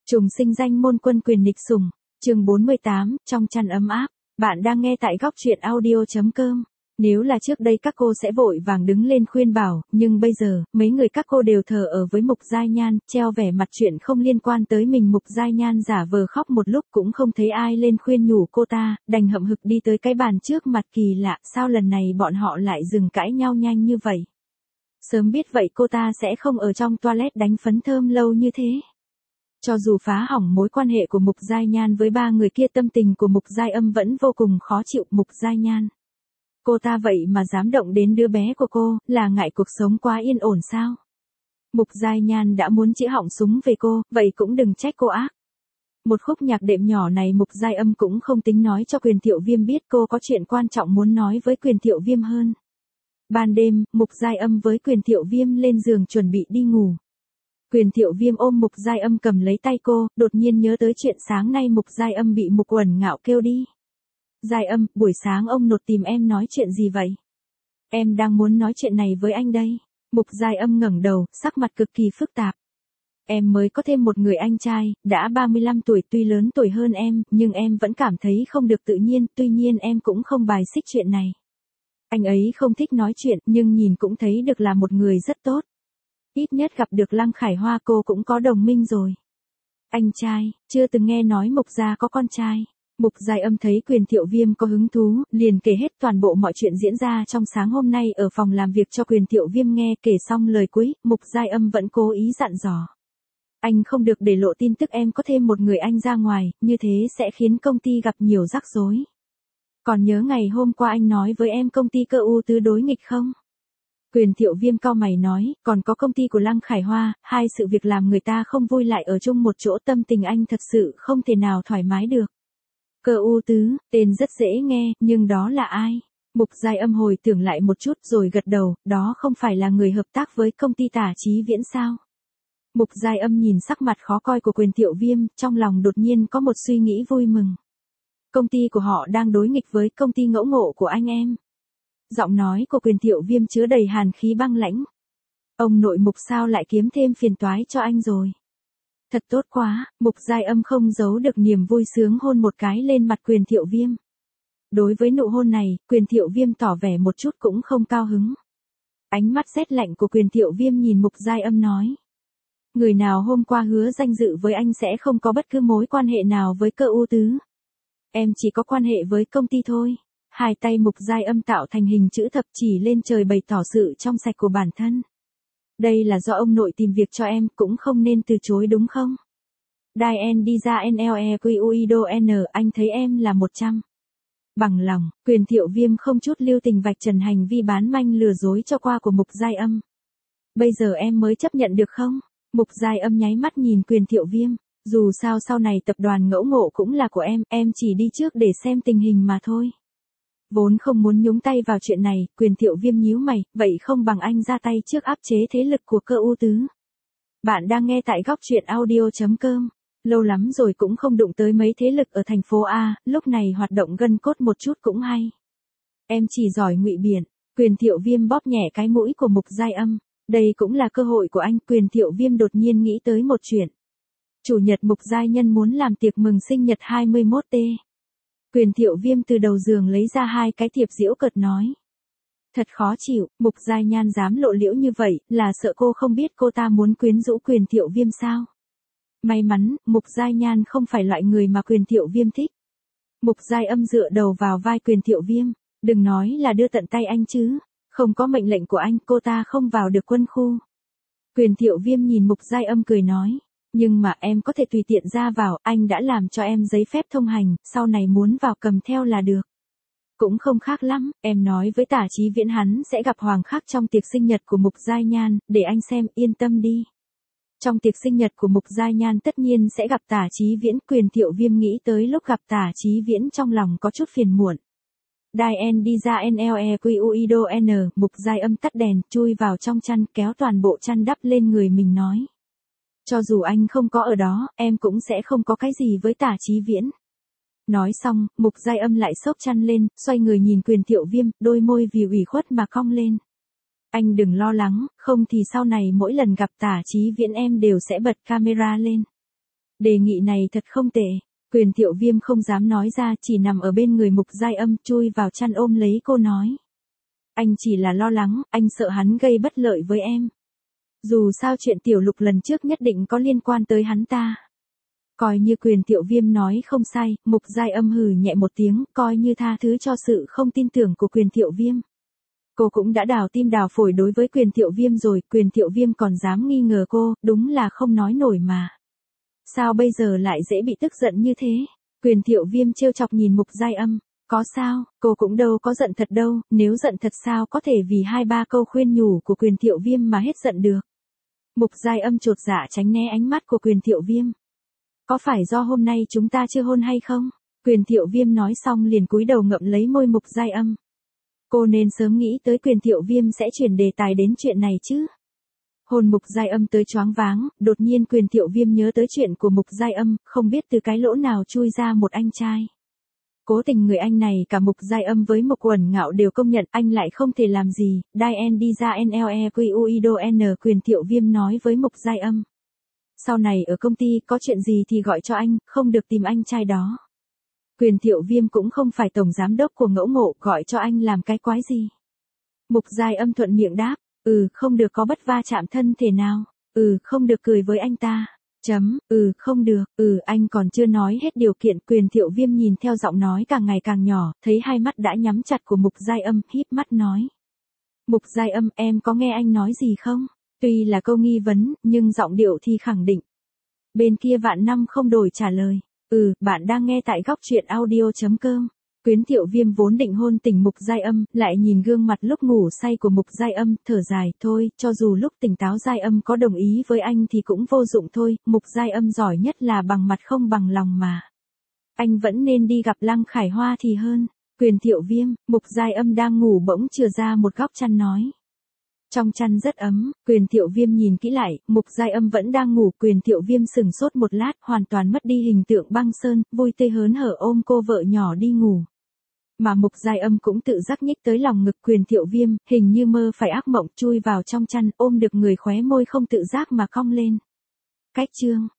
Trùng sinh danh môn quân quyền nghịch sủng, chương 48, trong chăn ấm áp. Bạn đang nghe tại góc truyện audio.com. Nếu là trước đây các cô sẽ vội vàng đứng lên khuyên bảo, nhưng bây giờ, mấy người các cô đều thờ ở với Mục Giai Nhan, treo vẻ mặt chuyện không liên quan tới mình. Mục Giai Nhan giả vờ khóc một lúc cũng không thấy ai lên khuyên nhủ cô ta, đành hậm hực đi tới cái bàn trước mặt. Kỳ lạ, sao lần này bọn họ lại dừng cãi nhau nhanh như vậy? Sớm biết vậy cô ta sẽ không ở trong toilet đánh phấn thơm lâu như thế. Cho dù phá hỏng mối quan hệ của Mục Giai Nhan với ba người kia, tâm tình của Mục Giai Âm vẫn vô cùng khó chịu. Mục Giai Nhan, cô ta vậy mà dám động đến đứa bé của cô, là ngại cuộc sống quá yên ổn sao? Mục Giai Nhan đã muốn chĩa họng súng về cô, vậy cũng đừng trách cô ác. Một khúc nhạc đệm nhỏ này Mục Giai Âm cũng không tính nói cho Quyền Thiệu Viêm biết, cô có chuyện quan trọng muốn nói với Quyền Thiệu Viêm hơn. Ban đêm, Mục Giai Âm với Quyền Thiệu Viêm lên giường chuẩn bị đi ngủ. Quyền Thiệu Viêm ôm Mục Giai Âm cầm lấy tay cô, đột nhiên nhớ tới chuyện sáng nay Mục Giai Âm bị Mục Uẩn Ngạo kêu đi. Giai Âm, buổi sáng ông Nột tìm em nói chuyện gì vậy? Em đang muốn nói chuyện này với anh đây. Mục Giai Âm ngẩng đầu, sắc mặt cực kỳ phức tạp. Em mới có thêm một người anh trai, đã 35 tuổi, tuy lớn tuổi hơn em, nhưng em vẫn cảm thấy không được tự nhiên, tuy nhiên em cũng không bài xích chuyện này. Anh ấy không thích nói chuyện, nhưng nhìn cũng thấy được là một người rất tốt. Ít nhất gặp được Lăng Khải Hoa cô cũng có đồng minh rồi. Anh trai, chưa từng nghe nói Mục gia có con trai. Mục Giai Âm thấy Quyền Thiệu Viêm có hứng thú, liền kể hết toàn bộ mọi chuyện diễn ra trong sáng hôm nay ở phòng làm việc cho Quyền Thiệu Viêm nghe. Kể xong lời cuối, Mục Giai Âm vẫn cố ý dặn dò. Anh không được để lộ tin tức em có thêm một người anh ra ngoài, như thế sẽ khiến công ty gặp nhiều rắc rối. Còn nhớ ngày hôm qua anh nói với em công ty Cơ U Tứ đối nghịch không? Quyền Thiệu Viêm cau mày nói, còn có công ty của Lăng Khải Hoa, hai sự việc làm người ta không vui lại ở chung một chỗ, tâm tình anh thật sự không thể nào thoải mái được. Cơ U Tứ, tên rất dễ nghe, nhưng đó là ai? Mục Giai Âm hồi tưởng lại một chút rồi gật đầu, đó không phải là người hợp tác với công ty Tả Chí Viễn sao? Mục Giai Âm nhìn sắc mặt khó coi của Quyền Thiệu Viêm, trong lòng đột nhiên có một suy nghĩ vui mừng. Công ty của họ đang đối nghịch với công ty ngẫu ngộ của anh em. Giọng nói của Quyền Thiệu Viêm chứa đầy hàn khí băng lãnh. Ông nội Mục sao lại kiếm thêm phiền toái cho anh rồi? Thật tốt quá, Mục Giai Âm không giấu được niềm vui sướng hôn một cái lên mặt Quyền Thiệu Viêm. Đối với nụ hôn này, Quyền Thiệu Viêm tỏ vẻ một chút cũng không cao hứng. Ánh mắt rét lạnh của Quyền Thiệu Viêm nhìn Mục Giai Âm nói. Người nào hôm qua hứa danh dự với anh sẽ không có bất cứ mối quan hệ nào với Cơ U Tứ. Em chỉ có quan hệ với công ty thôi. Hai tay Mục Giai Âm tạo thành hình chữ thập chỉ lên trời bày tỏ sự trong sạch của bản thân. Đây là do ông nội tìm việc cho em, cũng không nên từ chối đúng không? Dien đi ra NLEQUIDON, anh thấy em là 100. Bằng lòng, Quyền Thiệu Viêm không chút lưu tình vạch trần hành vi bán manh lừa dối cho qua của Mục Giai Âm. Bây giờ em mới chấp nhận được không? Mục Giai Âm nháy mắt nhìn Quyền Thiệu Viêm. Dù sao sau này tập đoàn ngẫu ngộ cũng là của em chỉ đi trước để xem tình hình mà thôi. Vốn không muốn nhúng tay vào chuyện này, Quyền Thiệu Viêm nhíu mày, vậy không bằng anh ra tay trước áp chế thế lực của Cơ U Tứ. Bạn đang nghe tại góc truyện audio.com. Lâu lắm rồi cũng không đụng tới mấy thế lực ở thành phố A, lúc này hoạt động gân cốt một chút cũng hay. Em chỉ giỏi ngụy biện. Quyền Thiệu Viêm bóp nhẹ cái mũi của Mục Giai Âm. Đây cũng là cơ hội của anh. Quyền Thiệu Viêm đột nhiên nghĩ tới một chuyện. Chủ nhật Mục Giai Nhân muốn làm tiệc mừng sinh nhật 21T. Quyền Thiệu Viêm từ đầu giường lấy ra hai cái thiệp giễu cợt nói. Thật khó chịu, Mục Giai Nhan dám lộ liễu như vậy, là sợ cô không biết cô ta muốn quyến rũ Quyền Thiệu Viêm sao? May mắn, Mục Giai Nhan không phải loại người mà Quyền Thiệu Viêm thích. Mục Giai Âm dựa đầu vào vai Quyền Thiệu Viêm, đừng nói là đưa tận tay anh chứ, không có mệnh lệnh của anh cô ta không vào được quân khu. Quyền Thiệu Viêm nhìn Mục Giai Âm cười nói. Nhưng mà em có thể tùy tiện ra vào, anh đã làm cho em giấy phép thông hành, sau này muốn vào cầm theo là được. Cũng không khác lắm, em nói với Tả Chí Viễn hắn sẽ gặp Hoàng Khắc trong tiệc sinh nhật của Mục Giai Nhan, để anh xem, yên tâm đi. Trong tiệc sinh nhật của Mục Giai Nhan tất nhiên sẽ gặp Tả Chí Viễn. Quyền Thiệu Viêm nghĩ tới lúc gặp Tả Chí Viễn trong lòng có chút phiền muộn. Dien đi ra NLEQUIDON, Mục Giai Âm tắt đèn, chui vào trong chăn, kéo toàn bộ chăn đắp lên người mình nói. Cho dù anh không có ở đó, em cũng sẽ không có cái gì với Tả Chí Viễn. Nói xong, Mục Giai Âm lại xốc chăn lên, xoay người nhìn Quyền Thiệu Viêm, đôi môi vì ủy khuất mà cong lên. Anh đừng lo lắng, không thì sau này mỗi lần gặp Tả Chí Viễn em đều sẽ bật camera lên. Đề nghị này thật không tệ. Quyền Thiệu Viêm không dám nói ra, chỉ nằm ở bên người Mục Giai Âm, chui vào chăn ôm lấy cô nói. Anh chỉ là lo lắng, anh sợ hắn gây bất lợi với em. Dù sao chuyện Tiểu Lục lần trước nhất định có liên quan tới hắn ta. Coi như Quyền Thiệu Viêm nói không sai, Mục Giai Âm hừ nhẹ một tiếng, coi như tha thứ cho sự không tin tưởng của Quyền Thiệu Viêm. Cô cũng đã đào tim đào phổi đối với Quyền Thiệu Viêm rồi, Quyền Thiệu Viêm còn dám nghi ngờ cô, đúng là không nói nổi mà. Sao bây giờ lại dễ bị tức giận như thế? Quyền Thiệu Viêm trêu chọc nhìn Mục Giai Âm. Có sao, cô cũng đâu có giận thật đâu, nếu giận thật sao có thể vì 2-3 câu khuyên nhủ của Quyền Thiệu Viêm mà hết giận được. Mục Giai Âm chột dạ tránh né ánh mắt của Quyền Thiệu Viêm. Có phải do hôm nay chúng ta chưa hôn hay không? Quyền Thiệu Viêm nói xong liền cúi đầu ngậm lấy môi Mục Giai Âm. Cô nên sớm nghĩ tới Quyền Thiệu Viêm sẽ chuyển đề tài đến chuyện này chứ. Hồn Mục Giai Âm tới choáng váng, đột nhiên Quyền Thiệu Viêm nhớ tới chuyện của Mục Giai Âm, không biết từ cái lỗ nào chui ra một anh trai. Cố tình người anh này cả Mục Giai Âm với Mục Uẩn Ngạo đều công nhận anh lại không thể làm gì, Dien đi ra NLEQUIDO N. Quyền Thiệu Viêm nói với Mục Giai Âm. Sau này ở công ty có chuyện gì thì gọi cho anh, không được tìm anh trai đó. Quyền Thiệu Viêm cũng không phải tổng giám đốc của Ngẫu Ngộ, gọi cho anh làm cái quái gì. Mục Giai Âm thuận miệng đáp, không được có bất va chạm thân thể nào, không được cười với anh ta. Không được, anh còn chưa nói hết điều kiện. Quyền Thiệu Viêm nhìn theo giọng nói càng ngày càng nhỏ, thấy hai mắt đã nhắm chặt của Mục Giai Âm, híp mắt nói. Mục Giai Âm, em có nghe anh nói gì không? Tuy là câu nghi vấn, nhưng giọng điệu thì khẳng định. Bên kia Vạn Năm không đổi trả lời. Bạn đang nghe tại góc truyện audio.com. Quyền Thiệu Viêm vốn định hôn tỉnh Mục Giai Âm, lại nhìn gương mặt lúc ngủ say của Mục Giai Âm, thở dài, thôi, cho dù lúc tỉnh táo Giai Âm có đồng ý với anh thì cũng vô dụng thôi, Mục Giai Âm giỏi nhất là bằng mặt không bằng lòng mà. Anh vẫn nên đi gặp Lăng Khải Hoa thì hơn. Quyền Thiệu Viêm, Mục Giai Âm đang ngủ bỗng chừa ra một góc chăn nói. Trong chăn rất ấm, Quyền Thiệu Viêm nhìn kỹ lại, Mục Giai Âm vẫn đang ngủ. Quyền Thiệu Viêm sừng sốt một lát, hoàn toàn mất đi hình tượng băng sơn, vui tươi hớn hở ôm cô vợ nhỏ đi ngủ. Mà Mục Giai Âm cũng tự giác nhích tới lòng ngực Quyền Thiệu Viêm, hình như mơ phải ác mộng, chui vào trong chăn, ôm được người khóe môi không tự giác mà cong lên. Cách chương